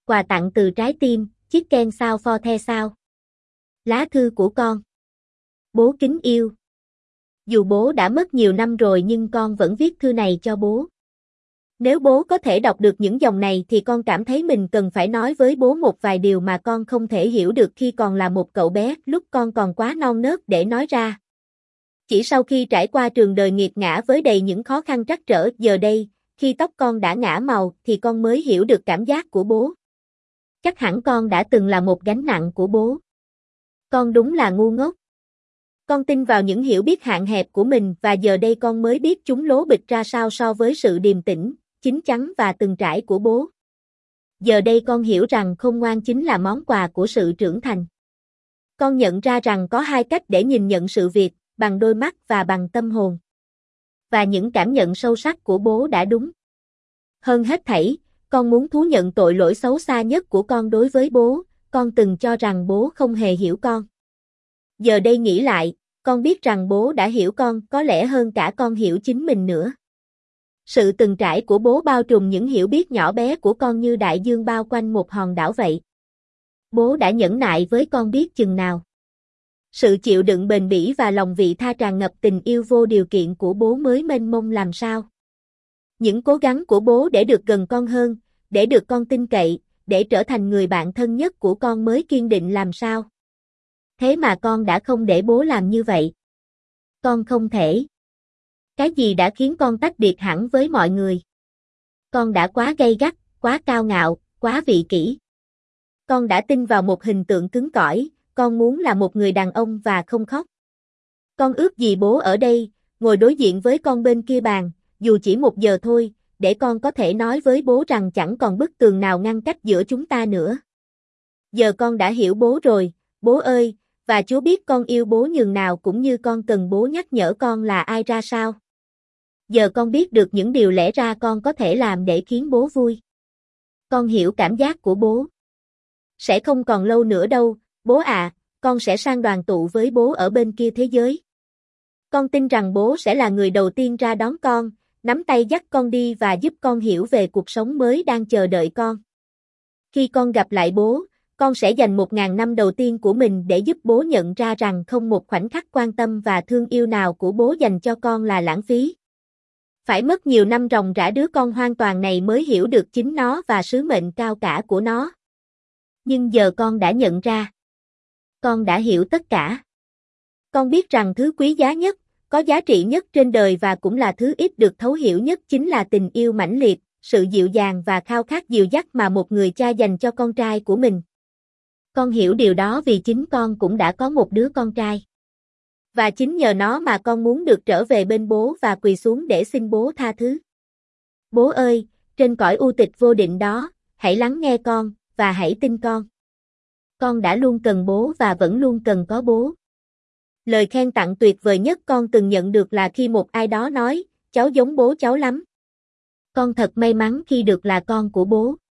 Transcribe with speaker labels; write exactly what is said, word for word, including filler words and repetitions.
Speaker 1: Quà tặng từ trái tim, chiếc ken sao for the sao. Lá thư của con. Bố kính yêu. Dù bố đã mất nhiều năm rồi nhưng con vẫn viết thư này cho bố. Nếu bố có thể đọc được những dòng này thì con cảm thấy mình cần phải nói với bố một vài điều mà con không thể hiểu được khi còn là một cậu bé, lúc con còn quá non nớt để nói ra. Chỉ sau khi trải qua trường đời nghiệt ngã với đầy những khó khăn trắc trở, giờ đây, khi tóc con đã ngả màu thì con mới hiểu được cảm giác của bố. Chắc hẳn con đã từng là một gánh nặng của bố. Con đúng là ngu ngốc. Con tin vào những hiểu biết hạn hẹp của mình và giờ đây con mới biết chúng lố bịch ra sao so với sự điềm tĩnh, chín chắn và từng trải của bố. Giờ đây con hiểu rằng khôn ngoan chính là món quà của sự trưởng thành. Con nhận ra rằng có hai cách để nhìn nhận sự việc, bằng đôi mắt và bằng tâm hồn. Và những cảm nhận sâu sắc của bố đã đúng. Hơn hết thảy, con muốn thú nhận tội lỗi xấu xa nhất của con đối với bố, con từng cho rằng bố không hề hiểu con. Giờ đây nghĩ lại, con biết rằng bố đã hiểu con, có lẽ hơn cả con hiểu chính mình nữa. Sự từng trải của bố bao trùm những hiểu biết nhỏ bé của con như đại dương bao quanh một hòn đảo vậy. Bố đã nhẫn nại với con biết chừng nào. Sự chịu đựng bền bỉ và lòng vị tha tràn ngập tình yêu vô điều kiện của bố mới mênh mông làm sao. Những cố gắng của bố để được gần con hơn, để được con tin cậy, để trở thành người bạn thân nhất của con mới kiên định làm sao. Thế mà con đã không để bố làm như vậy. Con không thể. Cái gì đã khiến con tách biệt hẳn với mọi người? Con đã quá gay gắt, quá cao ngạo, quá vị kỷ. Con đã tin vào một hình tượng cứng cỏi, con muốn là một người đàn ông và không khóc. Con ước gì bố ở đây, ngồi đối diện với con bên kia bàn, dù chỉ một giờ thôi, để con có thể nói với bố rằng chẳng còn bức tường nào ngăn cách giữa chúng ta nữa. Giờ con đã hiểu bố rồi, bố ơi, và Chúa biết con yêu bố nhường nào cũng như con cần bố nhắc nhở con là ai ra sao. Giờ con biết được những điều lẽ ra con có thể làm để khiến bố vui. Con hiểu cảm giác của bố. Sẽ không còn lâu nữa đâu, bố à, con sẽ sang đoàn tụ với bố ở bên kia thế giới. Con tin rằng bố sẽ là người đầu tiên ra đón con, nắm tay dắt con đi và giúp con hiểu về cuộc sống mới đang chờ đợi con. Khi con gặp lại bố, con sẽ dành một ngàn năm đầu tiên của mình để giúp bố nhận ra rằng không một khoảnh khắc quan tâm và thương yêu nào của bố dành cho con là lãng phí. Phải mất nhiều năm ròng rã đứa con hoàn toàn này mới hiểu được chính nó và sứ mệnh cao cả của nó. Nhưng giờ con đã nhận ra. Con đã hiểu tất cả. Con biết rằng thứ quý giá nhất, có giá trị nhất trên đời và cũng là thứ ít được thấu hiểu nhất chính là tình yêu mãnh liệt, sự dịu dàng và khao khát dìu dắt mà một người cha dành cho con trai của mình. Con hiểu điều đó vì chính con cũng đã có một đứa con trai. Và chính nhờ nó mà con muốn được trở về bên bố và quỳ xuống để xin bố tha thứ. Bố ơi, trên cõi u tịch vô định đó, hãy lắng nghe con, và hãy tin con. Con đã luôn cần bố và vẫn luôn cần có bố. Lời khen tặng tuyệt vời nhất con từng nhận được là khi một ai đó nói, cháu giống bố cháu lắm. Con thật may mắn khi được là con của bố.